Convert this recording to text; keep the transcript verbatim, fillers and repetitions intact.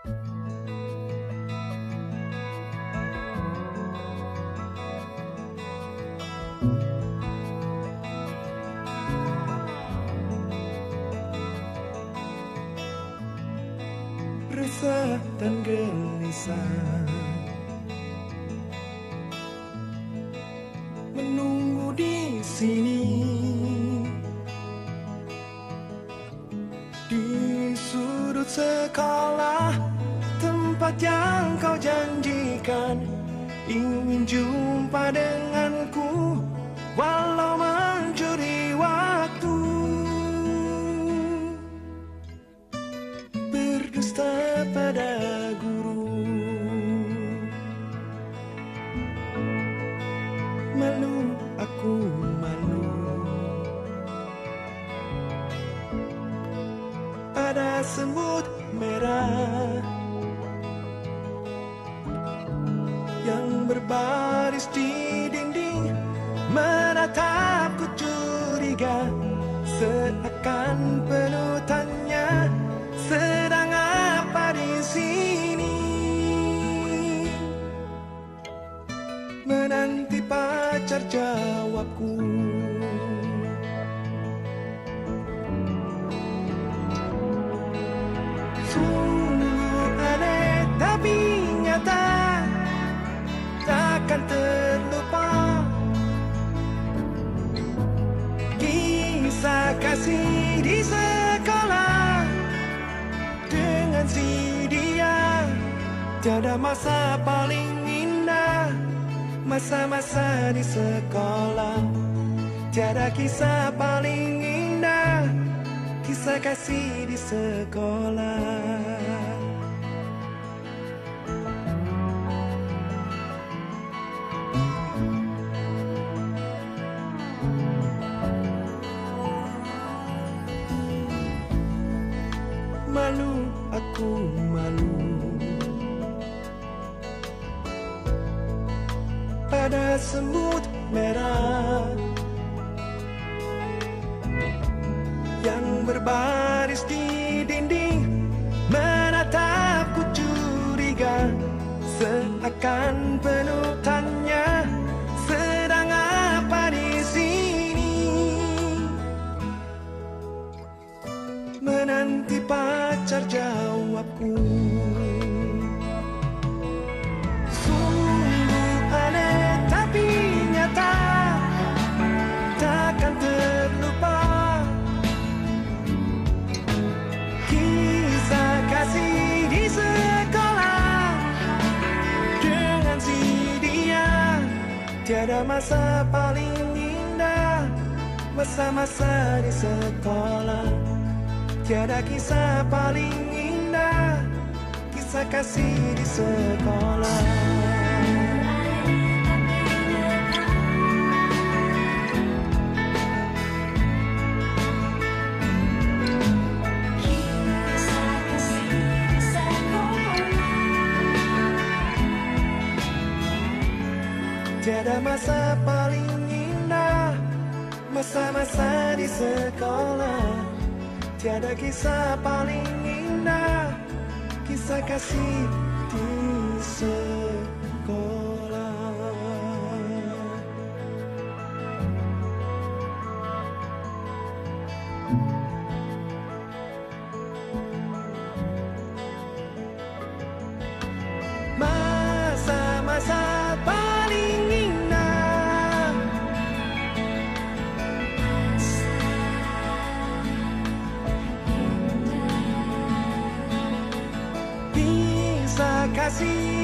Resah dan gelisah menunggu di sini, di sudut sekolah, tempat yang kau janjikan. Ingin jumpa denganku walau mencuri waktu. Berdusta pada guru, malu aku malu. Ada semut merah yang berbaris di dinding, menatapku curiga, seakan penuh tanya, sedang apa di sini? Menanti pacar jawabku. Sungguh aneh tapi nyata, takkan terlupa kisah kasih di sekolah dengan si dia. Tiada masa paling indah, masa-masa di sekolah. Tiada kisah paling indah, kisah kasih di sekolah. Malu aku malu pada semut merah yang berbaris di dinding, menatapku curiga, seakan penuh tanya, sedang apa di sini? Menanti pacar jawabku. Sungguh aneh tapi nyata, takkan terlupa kisah kasih di sekolah dengan si dia. Tiada masa paling indah, masa-masa di sekolah. Tiada kisah paling indah, kisah kasih di sekolah. Tiada masa paling indah, masa-masa di sekolah. Tiada kisah paling indah, kisah kasih di sekolah. Masa-masa paling indah, kisah kasih